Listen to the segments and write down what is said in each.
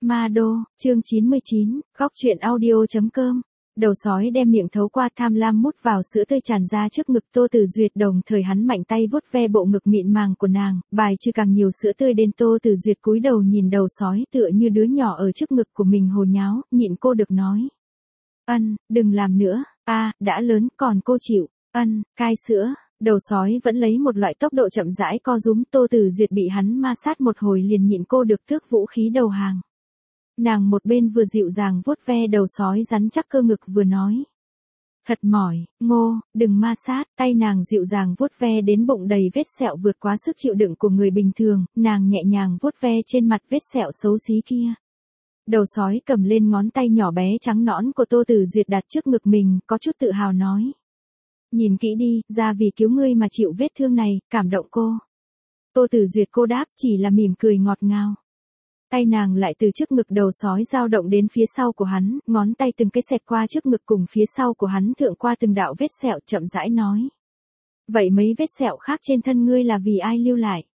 Ma Đô, chương 99, góc truyện audio.com. Đầu sói đem miệng thấu qua tham lam mút vào sữa tươi tràn ra trước ngực Tô Tử Duyệt, đồng thời hắn mạnh tay vuốt ve bộ ngực mịn màng của nàng, bài trừ càng nhiều sữa tươi đến. Tô Tử Duyệt cúi đầu nhìn đầu sói tựa như đứa nhỏ ở trước ngực của mình hồ nháo, nhịn cô được nói. Ân, đừng làm nữa, đã lớn còn cô chịu, cai sữa. Đầu sói vẫn lấy một loại tốc độ chậm rãi co rúm. Tô Tử Duyệt bị hắn ma sát một hồi liền nhịn cô được tước vũ khí đầu hàng. Nàng một bên vừa dịu dàng vuốt ve đầu sói rắn chắc cơ ngực vừa nói. Thật mỏi, Ngô, đừng ma sát. Tay nàng dịu dàng vuốt ve đến bụng đầy vết sẹo vượt quá sức chịu đựng của người bình thường, nàng nhẹ nhàng vuốt ve trên mặt vết sẹo xấu xí kia. Đầu sói cầm lên ngón tay nhỏ bé trắng nõn của Tô Tử Duyệt đặt trước ngực mình, có chút tự hào nói. Nhìn kỹ đi, ra vì cứu ngươi mà chịu vết thương này, cảm động cô. Tô Tử Duyệt cô đáp chỉ là mỉm cười ngọt ngào. Tay nàng lại từ trước ngực đầu sói dao động đến phía sau của hắn, ngón tay từng cái xẹt qua trước ngực cùng phía sau của hắn thượng qua từng đạo vết sẹo, chậm rãi nói. Vậy mấy vết sẹo khác trên thân ngươi là vì ai lưu lại?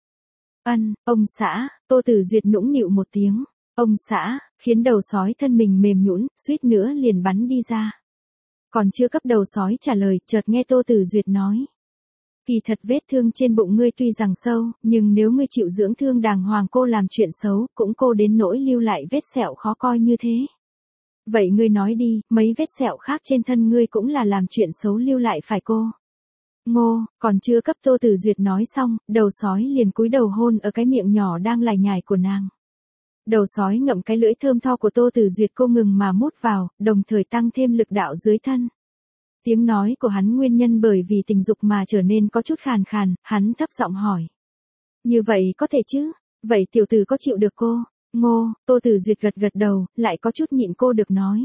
Ông xã. Tô Tử Duyệt nũng nịu một tiếng. Ông xã, khiến đầu sói thân mình mềm nhũn, suýt nữa liền bắn đi ra. Còn chưa cấp đầu sói trả lời, chợt nghe Tô Tử Duyệt nói. Kỳ thật vết thương trên bụng ngươi tuy rằng sâu, nhưng nếu ngươi chịu dưỡng thương đàng hoàng cô làm chuyện xấu, cũng cô đến nỗi lưu lại vết sẹo khó coi như thế. Vậy ngươi nói đi, mấy vết sẹo khác trên thân ngươi cũng là làm chuyện xấu lưu lại phải cô? Ngô, còn chưa cấp Tô Tử Duyệt nói xong, đầu sói liền cúi đầu hôn ở cái miệng nhỏ đang lải nhải của nàng. Đầu sói ngậm cái lưỡi thơm tho của Tô Tử Duyệt cô ngừng mà mút vào, đồng thời tăng thêm lực đạo dưới thân. Tiếng nói của hắn nguyên nhân bởi vì tình dục mà trở nên có chút khàn khàn, hắn thấp giọng hỏi. Như vậy có thể chứ? Vậy tiểu tử có chịu được cô? Ngô, Tô Tử Duyệt gật gật đầu, lại có chút nhịn cô được nói.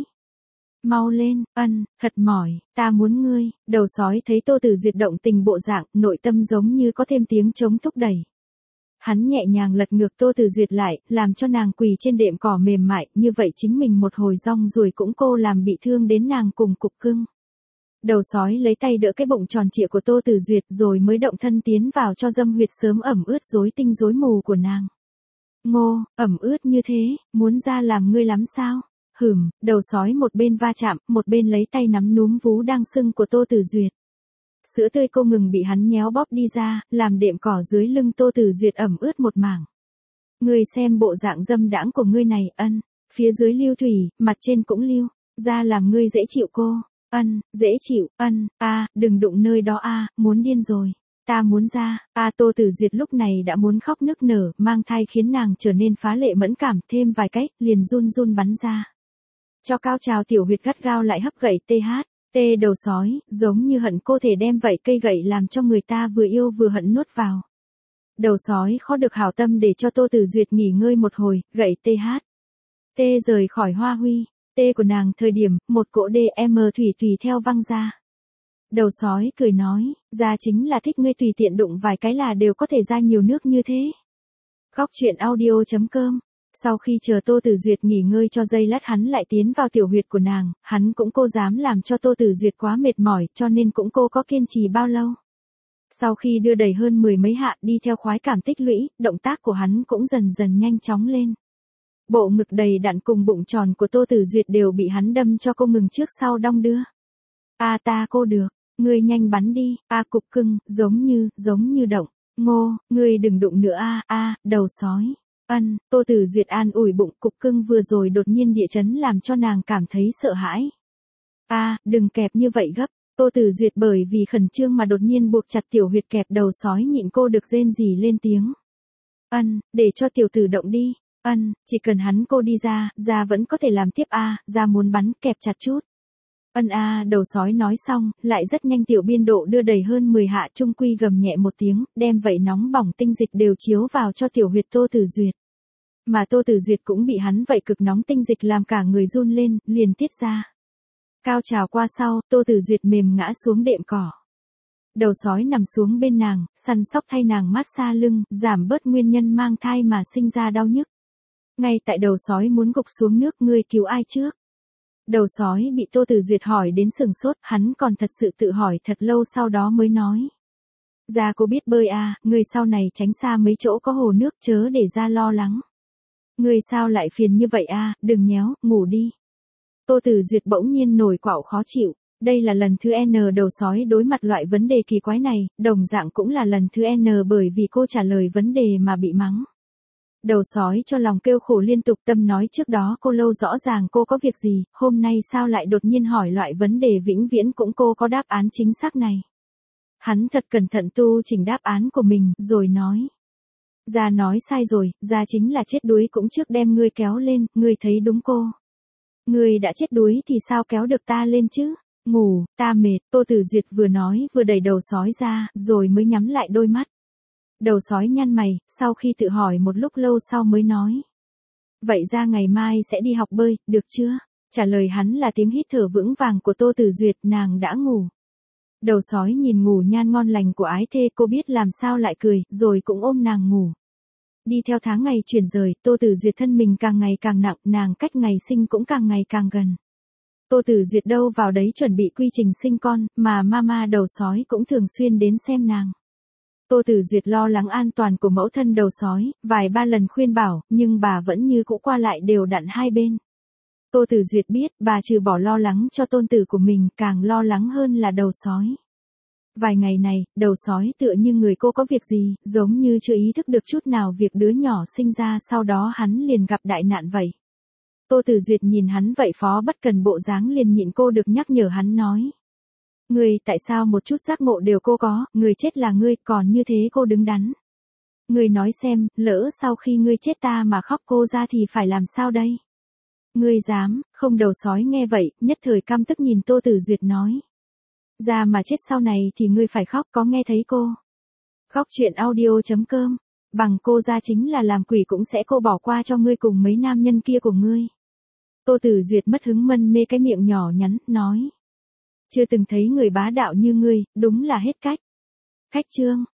Mau lên, thật mỏi, ta muốn ngươi. Đầu sói thấy Tô Tử Duyệt động tình bộ dạng, nội tâm giống như có thêm tiếng trống thúc đẩy. Hắn nhẹ nhàng lật ngược Tô Tử Duyệt lại, làm cho nàng quỳ trên đệm cỏ mềm mại, như vậy chính mình một hồi rong ruổi cũng cô làm bị thương đến nàng cùng cục cưng. Đầu sói lấy tay đỡ cái bụng tròn trịa của Tô Tử Duyệt rồi mới động thân tiến vào cho dâm huyệt sớm ẩm ướt rối tinh rối mù của nàng. Ngô, ẩm ướt như thế, muốn ra làm ngươi lắm sao? Đầu sói một bên va chạm, một bên lấy tay nắm núm vú đang sưng của Tô Tử Duyệt. Sữa tươi cô ngừng bị hắn nhéo bóp đi ra, làm đệm cỏ dưới lưng Tô Tử Duyệt ẩm ướt một mảng. Ngươi xem bộ dạng dâm đãng của ngươi này, phía dưới lưu thủy, mặt trên cũng lưu, ra làm ngươi dễ chịu cô. Dễ chịu, đừng đụng nơi đó muốn điên rồi. Ta muốn ra, Tô Tử Duyệt lúc này đã muốn khóc nức nở, mang thai khiến nàng trở nên phá lệ mẫn cảm, thêm vài cách, liền run run bắn ra. Cho cao trào tiểu huyệt gắt gao lại hấp gậy đầu sói, giống như hận cô thể đem vậy cây gậy làm cho người ta vừa yêu vừa hận nuốt vào. Đầu sói khó được hảo tâm để cho Tô Tử Duyệt nghỉ ngơi một hồi, gậy rời khỏi hoa huy. Của nàng thời điểm, một cỗ DM thủy theo văng ra. Đầu sói cười nói, ra chính là thích ngươi tùy tiện đụng vài cái là đều có thể ra nhiều nước như thế. Góc truyện audio.com. Sau khi chờ Tô Tử Duyệt nghỉ ngơi cho giây lát hắn lại tiến vào tiểu huyệt của nàng, hắn cũng cô dám làm cho Tô Tử Duyệt quá mệt mỏi cho nên cũng cô có kiên trì bao lâu. Sau khi đưa đầy hơn 10 mấy hạ đi theo khoái cảm tích lũy, động tác của hắn cũng dần dần nhanh chóng lên. Bộ ngực đầy đặn cùng bụng tròn của Tô Tử Duyệt đều bị hắn đâm cho cô ngừng trước sau đong đưa. Ta cô được, ngươi nhanh bắn đi, cục cưng, giống như động. Ngô, ngươi đừng đụng nữa đầu sói. Tô Tử Duyệt an ủi bụng cục cưng vừa rồi đột nhiên địa chấn làm cho nàng cảm thấy sợ hãi. Đừng kẹp như vậy gấp. Tô Tử Duyệt bởi vì khẩn trương mà đột nhiên buộc chặt tiểu huyệt kẹp đầu sói nhịn cô được rên rỉ lên tiếng. Để cho tiểu tử động đi. Chỉ cần hắn cô đi ra vẫn có thể làm tiếp ra muốn bắn kẹp chặt chút. Đầu sói nói xong, lại rất nhanh tiểu biên độ đưa đầy hơn 10 hạ trung quy gầm nhẹ một tiếng, đem vậy nóng bỏng tinh dịch đều chiếu vào cho tiểu huyệt Tô Tử Duyệt. Mà Tô Tử Duyệt cũng bị hắn vậy cực nóng tinh dịch làm cả người run lên, liền tiết ra. Cao trào qua sau, Tô Tử Duyệt mềm ngã xuống đệm cỏ. Đầu sói nằm xuống bên nàng, săn sóc thay nàng massage lưng, giảm bớt nguyên nhân mang thai mà sinh ra đau nhức. Ngay tại đầu sói muốn gục xuống nước, ngươi cứu ai trước? Đầu sói bị Tô Tử Duyệt hỏi đến sừng sốt, hắn còn thật sự tự hỏi thật lâu sau đó mới nói. Ra cô biết bơi ngươi sau này tránh xa mấy chỗ có hồ nước chớ để ra lo lắng. Ngươi sao lại phiền như vậy a, đừng nhéo, ngủ đi. Tô Tử Duyệt bỗng nhiên nổi quạo khó chịu. Đây là lần thứ N đầu sói đối mặt loại vấn đề kỳ quái này, đồng dạng cũng là lần thứ N bởi vì cô trả lời vấn đề mà bị mắng. Đầu sói cho lòng kêu khổ liên tục, tâm nói trước đó cô lâu rõ ràng cô có việc gì, hôm nay sao lại đột nhiên hỏi loại vấn đề vĩnh viễn cũng cô có đáp án chính xác này. Hắn thật cẩn thận tu chỉnh đáp án của mình, rồi nói. Gia nói sai rồi, Gia chính là chết đuối cũng trước đem ngươi kéo lên, ngươi thấy đúng cô. Ngươi đã chết đuối thì sao kéo được ta lên chứ? Ngủ, ta mệt, Tô Tử Duyệt vừa nói vừa đẩy đầu sói ra, rồi mới nhắm lại đôi mắt. Đầu sói nhăn mày, sau khi tự hỏi một lúc lâu sau mới nói. Vậy ra ngày mai sẽ đi học bơi, được chưa? Trả lời hắn là tiếng hít thở vững vàng của Tô Tử Duyệt, nàng đã ngủ. Đầu sói nhìn ngủ nhan ngon lành của ái thê, cô biết làm sao lại cười, rồi cũng ôm nàng ngủ. Đi theo tháng ngày chuyển rời, Tô Tử Duyệt thân mình càng ngày càng nặng, nàng cách ngày sinh cũng càng ngày càng gần. Tô Tử Duyệt đâu vào đấy chuẩn bị quy trình sinh con, mà mama đầu sói cũng thường xuyên đến xem nàng. Tô Tử Duyệt lo lắng an toàn của mẫu thân đầu sói, vài ba lần khuyên bảo, nhưng bà vẫn như cũ qua lại đều đặn hai bên. Tô Tử Duyệt biết, bà trừ bỏ lo lắng cho tôn tử của mình, càng lo lắng hơn là đầu sói. Vài ngày này, đầu sói tựa như người cô có việc gì, giống như chưa ý thức được chút nào việc đứa nhỏ sinh ra sau đó hắn liền gặp đại nạn vậy. Tô Tử Duyệt nhìn hắn vậy phó bất cần bộ dáng liền nhịn cô được nhắc nhở hắn nói. Ngươi tại sao một chút giác ngộ đều cô có, người chết là ngươi, còn như thế cô đứng đắn. Ngươi nói xem, lỡ sau khi ngươi chết ta mà khóc cô ra thì phải làm sao đây? Ngươi dám, không đầu sói nghe vậy, nhất thời căm tức nhìn Tô Tử Duyệt nói. Ra mà chết sau này thì ngươi phải khóc, có nghe thấy cô? Khóc chuyện audio.com, bằng cô ra chính là làm quỷ cũng sẽ cô bỏ qua cho ngươi cùng mấy nam nhân kia của ngươi. Tô Tử Duyệt mất hứng mân mê cái miệng nhỏ nhắn, nói. Chưa từng thấy người bá đạo như ngươi, đúng là hết cách. Khách chương.